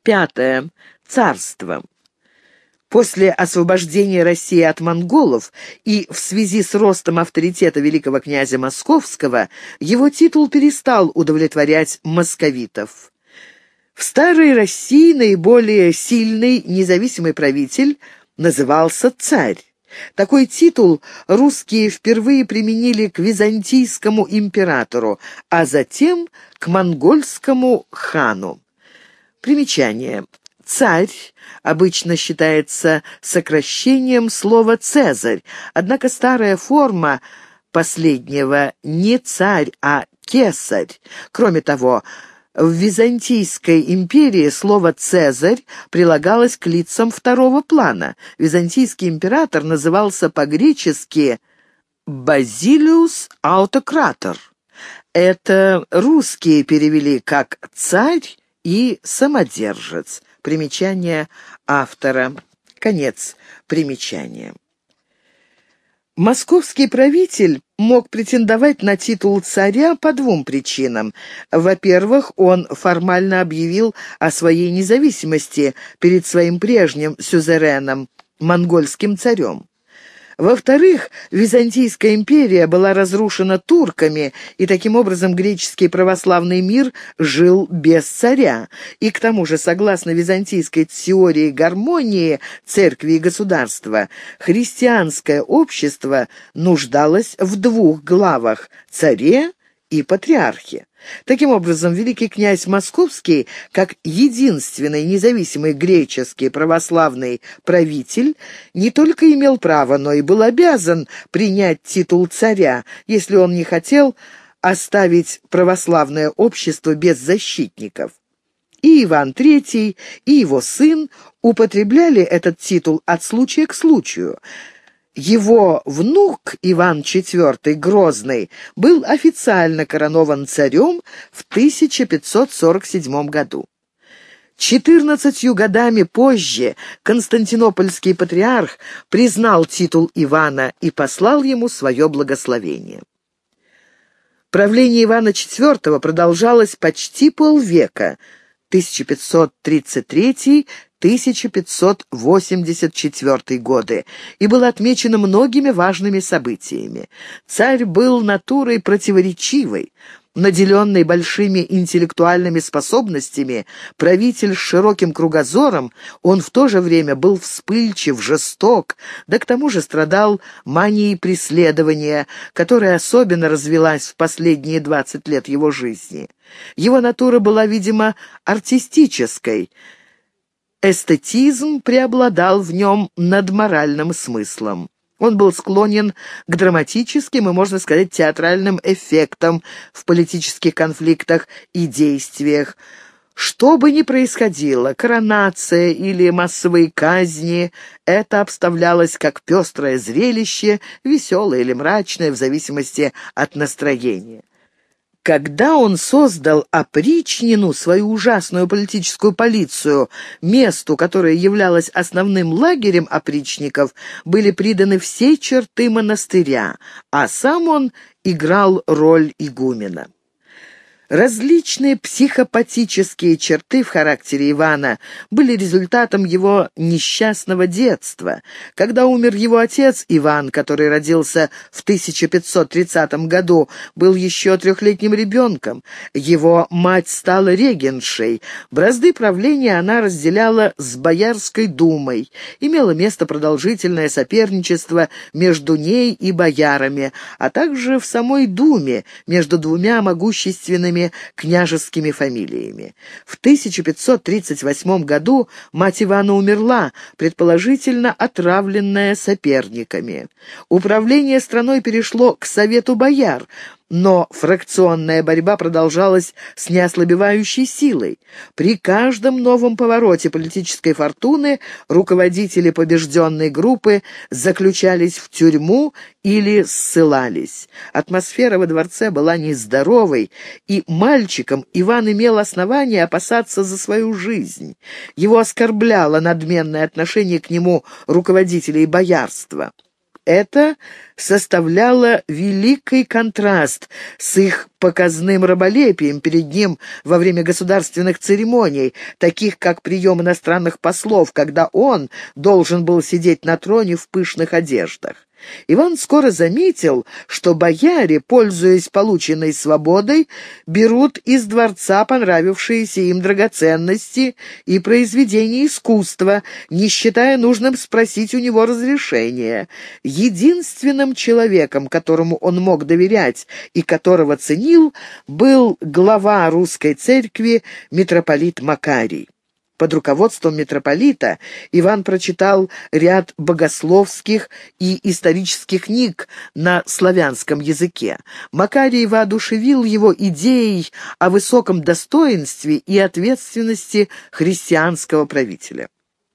Пятое. Царство. После освобождения России от монголов и в связи с ростом авторитета великого князя Московского его титул перестал удовлетворять московитов. В старой России наиболее сильный независимый правитель назывался царь. Такой титул русские впервые применили к византийскому императору, а затем к монгольскому хану. Примечание. Царь обычно считается сокращением слова «цезарь», однако старая форма последнего не царь, а кесарь. Кроме того, в Византийской империи слово «цезарь» прилагалось к лицам второго плана. Византийский император назывался по-гречески «базилиус аутократор». Это русские перевели как «царь» и «самодержец». Примечание автора. Конец примечания. Московский правитель мог претендовать на титул царя по двум причинам. Во-первых, он формально объявил о своей независимости перед своим прежним сюзереном, монгольским царем. Во-вторых, Византийская империя была разрушена турками, и таким образом греческий православный мир жил без царя. И к тому же, согласно византийской теории гармонии церкви и государства, христианское общество нуждалось в двух главах – царе и патриархе. Таким образом, великий князь Московский, как единственный независимый греческий православный правитель, не только имел право, но и был обязан принять титул царя, если он не хотел оставить православное общество без защитников. И Иван III, и его сын употребляли этот титул от случая к случаю. Его внук Иван IV Грозный был официально коронован царем в 1547 году. 14 годами позже константинопольский патриарх признал титул Ивана и послал ему свое благословение. Правление Ивана IV продолжалось почти полвека, 1533-1584 годы, и было отмечено многими важными событиями. Царь был натурой противоречивой. Наделенный большими интеллектуальными способностями, правитель с широким кругозором, он в то же время был вспыльчив, жесток, да к тому же страдал манией преследования, которая особенно развилась в последние 20 лет его жизни. Его натура была, видимо, артистической. Эстетизм преобладал в нем над моральным смыслом. Он был склонен к драматическим и, можно сказать, театральным эффектам в политических конфликтах и действиях. Что бы ни происходило, коронация или массовые казни, это обставлялось как пестрое зрелище, веселое или мрачное, в зависимости от настроения. Когда он создал опричнину, свою ужасную политическую полицию, месту, которое являлось основным лагерем опричников, были приданы все черты монастыря, а сам он играл роль игумена. Различные психопатические черты в характере Ивана были результатом его несчастного детства. Когда умер его отец Иван, который родился в 1530 году, был еще 3-летним ребенком. Его мать стала регентшей. Бразды правления она разделяла с Боярской думой. Имело место продолжительное соперничество между ней и боярами, а также в самой думе между двумя могущественными княжескими фамилиями. В 1538 году мать Ивана умерла, предположительно отравленная соперниками. Управление страной перешло к Совету бояр, но фракционная борьба продолжалась с неослабевающей силой. При каждом новом повороте политической фортуны руководители побежденной группы заключались в тюрьму или ссылались. Атмосфера во дворце была нездоровой, и мальчиком Иван имел основание опасаться за свою жизнь. Его оскорбляло надменное отношение к нему руководителей боярства. это составляло великий контраст с их показным раболепием перед ним во время государственных церемоний, таких как прием иностранных послов, когда он должен был сидеть на троне в пышных одеждах. Иван скоро заметил, что бояре, пользуясь полученной свободой, берут из дворца понравившиеся им драгоценности и произведения искусства, не считая нужным спросить у него разрешения. Единственным человеком, которому он мог доверять и которого ценил, был глава русской церкви митрополит Макарий. Под руководством митрополита Иван прочитал ряд богословских и исторических книг на славянском языке. Макарий воодушевил его идеей о высоком достоинстве и ответственности христианского правителя.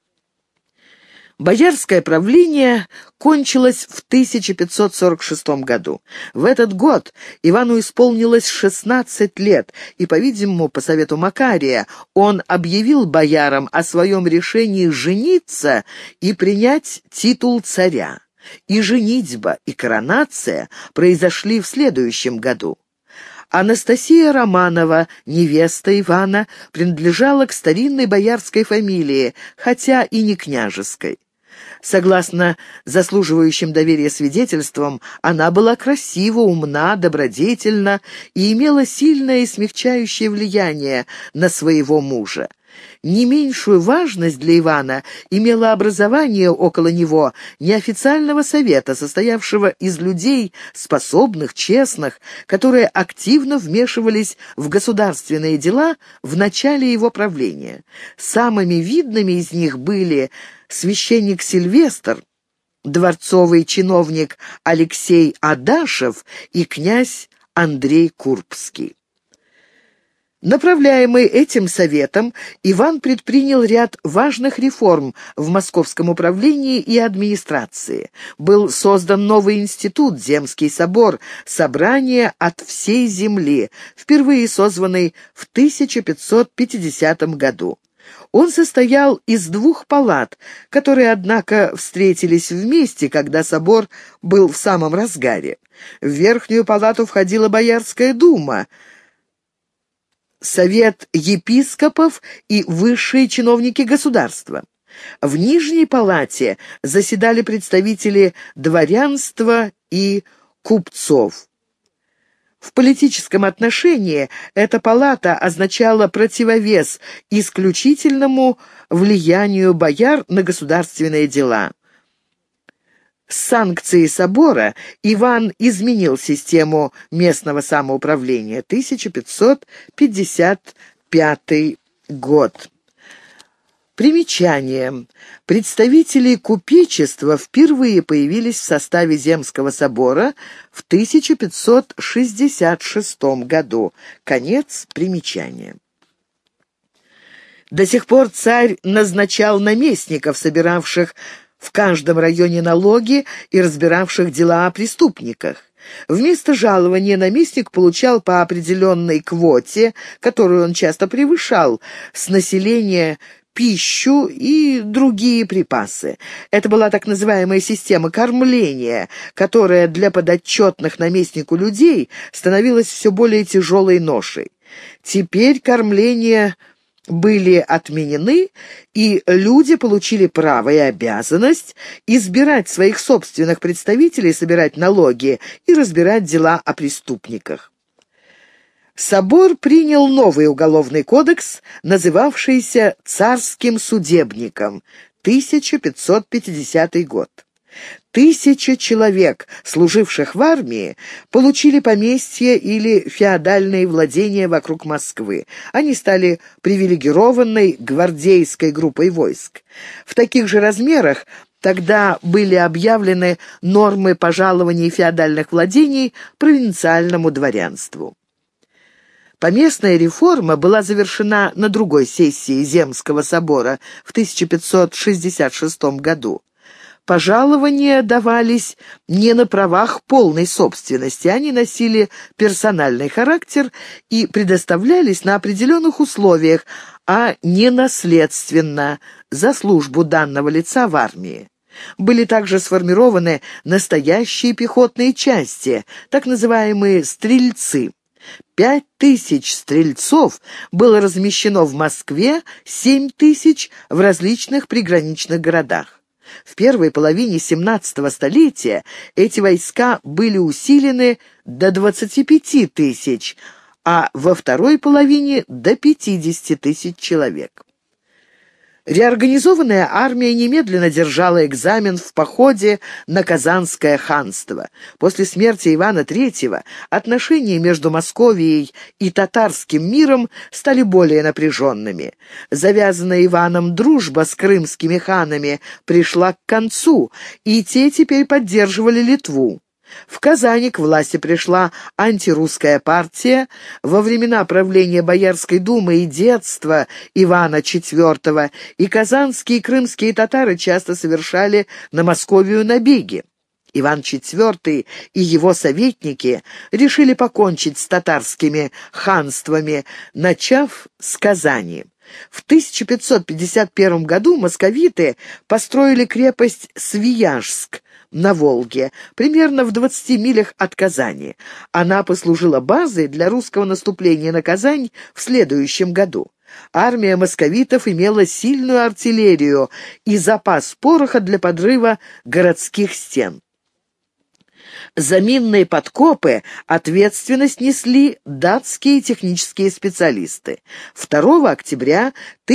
Боярское правление кончилось в 1546 году. В этот год Ивану исполнилось 16 лет, и, по-видимому, по совету Макария, он объявил боярам о своем решении жениться и принять титул царя. И женитьба, и коронация произошли в следующем году. Анастасия Романова, невеста Ивана, принадлежала к старинной боярской фамилии, хотя и не княжеской. Согласно заслуживающим доверия свидетельствам, она была красива, умна, добродетельна и имела сильное и смягчающее влияние на своего мужа. Не меньшую важность для Ивана имело образование около него неофициального совета, состоявшего из людей способных, честных, которые активно вмешивались в государственные дела в начале его правления. Самыми видными из них были священник Сильвестр, дворцовый чиновник Алексей Адашев и князь Андрей Курбский. Направляемый этим советом, Иван предпринял ряд важных реформ в московском управлении и администрации. Был создан новый институт, Земский собор, собрание от всей земли, впервые созванный в 1550 году. Он состоял из 2 палат, которые, однако, встретились вместе, когда собор был в самом разгаре. В верхнюю палату входила Боярская дума, совет епископов и высшие чиновники государства. В нижней палате заседали представители дворянства и купцов. В политическом отношении эта палата означала противовес исключительному влиянию бояр на государственные дела. С санкцией собора Иван изменил систему местного самоуправления. 1555 год. Примечание. Представители купечества впервые появились в составе Земского собора в 1566 году. Конец примечания. До сих пор царь назначал наместников, собиравших в каждом районе налоги и разбиравших дела о преступниках. Вместо жалования наместник получал по определенной квоте, которую он часто превышал, с населения пищу и другие припасы. Это была так называемая система кормления, которая для подотчетных наместнику людей становилась все более тяжелой ношей. Теперь кормление были отменены, и люди получили право и обязанность избирать своих собственных представителей, собирать налоги и разбирать дела о преступниках. Собор принял новый уголовный кодекс, называвшийся «Царским судебником», 1550 год. 1000 человек, служивших в армии, получили поместья или феодальные владения вокруг Москвы. Они стали привилегированной гвардейской группой войск. В таких же размерах тогда были объявлены нормы пожалований феодальных владений провинциальному дворянству. Поместная реформа была завершена на другой сессии Земского собора в 1566 году. Пожалования давались не на правах полной собственности, они носили персональный характер и предоставлялись на определенных условиях, а не наследственно, за службу данного лица в армии. Были также сформированы настоящие пехотные части, так называемые «стрельцы». 5000 стрельцов было размещено в Москве, 7000 в различных приграничных городах. В первой половине 17 столетия эти войска были усилены до 25 тысяч, а во второй половине до 50 тысяч человек. Реорганизованная армия немедленно держала экзамен в походе на Казанское ханство. После смерти Ивана III отношения между Московией и татарским миром стали более напряженными. Завязанная Иваном дружба с крымскими ханами пришла к концу, и те теперь поддерживали Литву. В Казани к власти пришла антирусская партия. Во времена правления Боярской думы и детства Ивана IV и казанские и крымские татары часто совершали на Московию набеги. Иван IV и его советники решили покончить с татарскими ханствами, начав с Казани. В 1551 году московиты построили крепость Свияжск на Волге, примерно в 20 милях от Казани. Она послужила базой для русского наступления на Казань в следующем году. Армия московитов имела сильную артиллерию и запас пороха для подрыва городских стен. За минные подкопы ответственность несли датские технические специалисты. 2 октября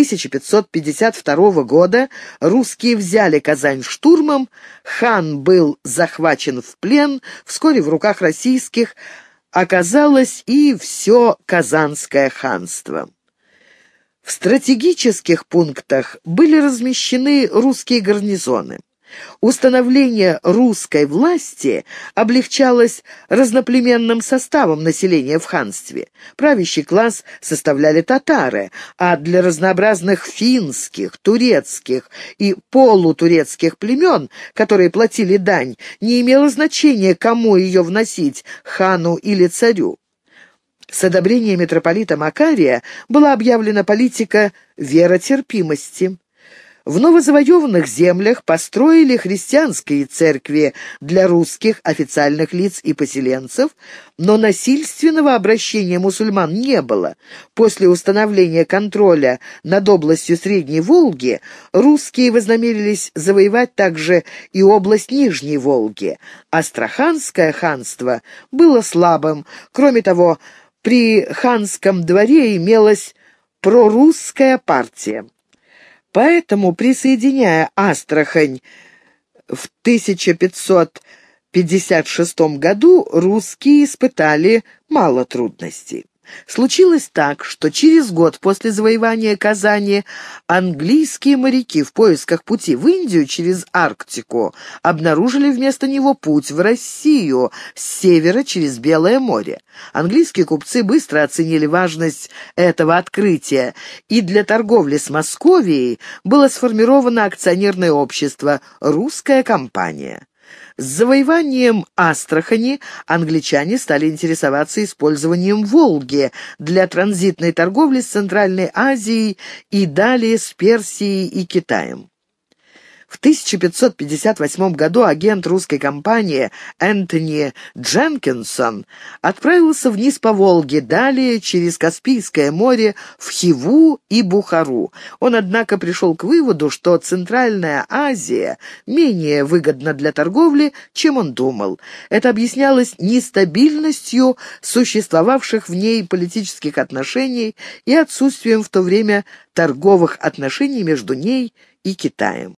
1552 года русские взяли Казань штурмом, хан был захвачен в плен, вскоре в руках российских оказалось и все Казанское ханство. В стратегических пунктах были размещены русские гарнизоны. Установление русской власти облегчалось разноплеменным составом населения в ханстве. Правящий класс составляли татары, а для разнообразных финских, турецких и полутурецких племен, которые платили дань, не имело значения, кому ее вносить, хану или царю. С одобрения митрополита Макария была объявлена политика веротерпимости. В новозавоеванных землях построили христианские церкви для русских официальных лиц и поселенцев, но насильственного обращения мусульман не было. После установления контроля над областью Средней Волги русские вознамерились завоевать также и область Нижней Волги. Астраханское ханство было слабым. Кроме того, при ханском дворе имелась прорусская партия. Поэтому, присоединяя Астрахань в 1556 году, русские испытали мало трудностей. Случилось так, что через год после завоевания Казани английские моряки в поисках пути в Индию через Арктику обнаружили вместо него путь в Россию с севера через Белое море. Английские купцы быстро оценили важность этого открытия, и для торговли с Московией было сформировано акционерное общество «Русская компания». С завоеванием Астрахани англичане стали интересоваться использованием Волги для транзитной торговли с Центральной Азией и далее с Персией и Китаем. В 1558 году агент русской компании Энтони Дженкинсон отправился вниз по Волге, далее через Каспийское море в Хиву и Бухару. Он, однако, пришел к выводу, что Центральная Азия менее выгодна для торговли, чем он думал. Это объяснялось нестабильностью существовавших в ней политических отношений и отсутствием в то время торговых отношений между ней и Китаем.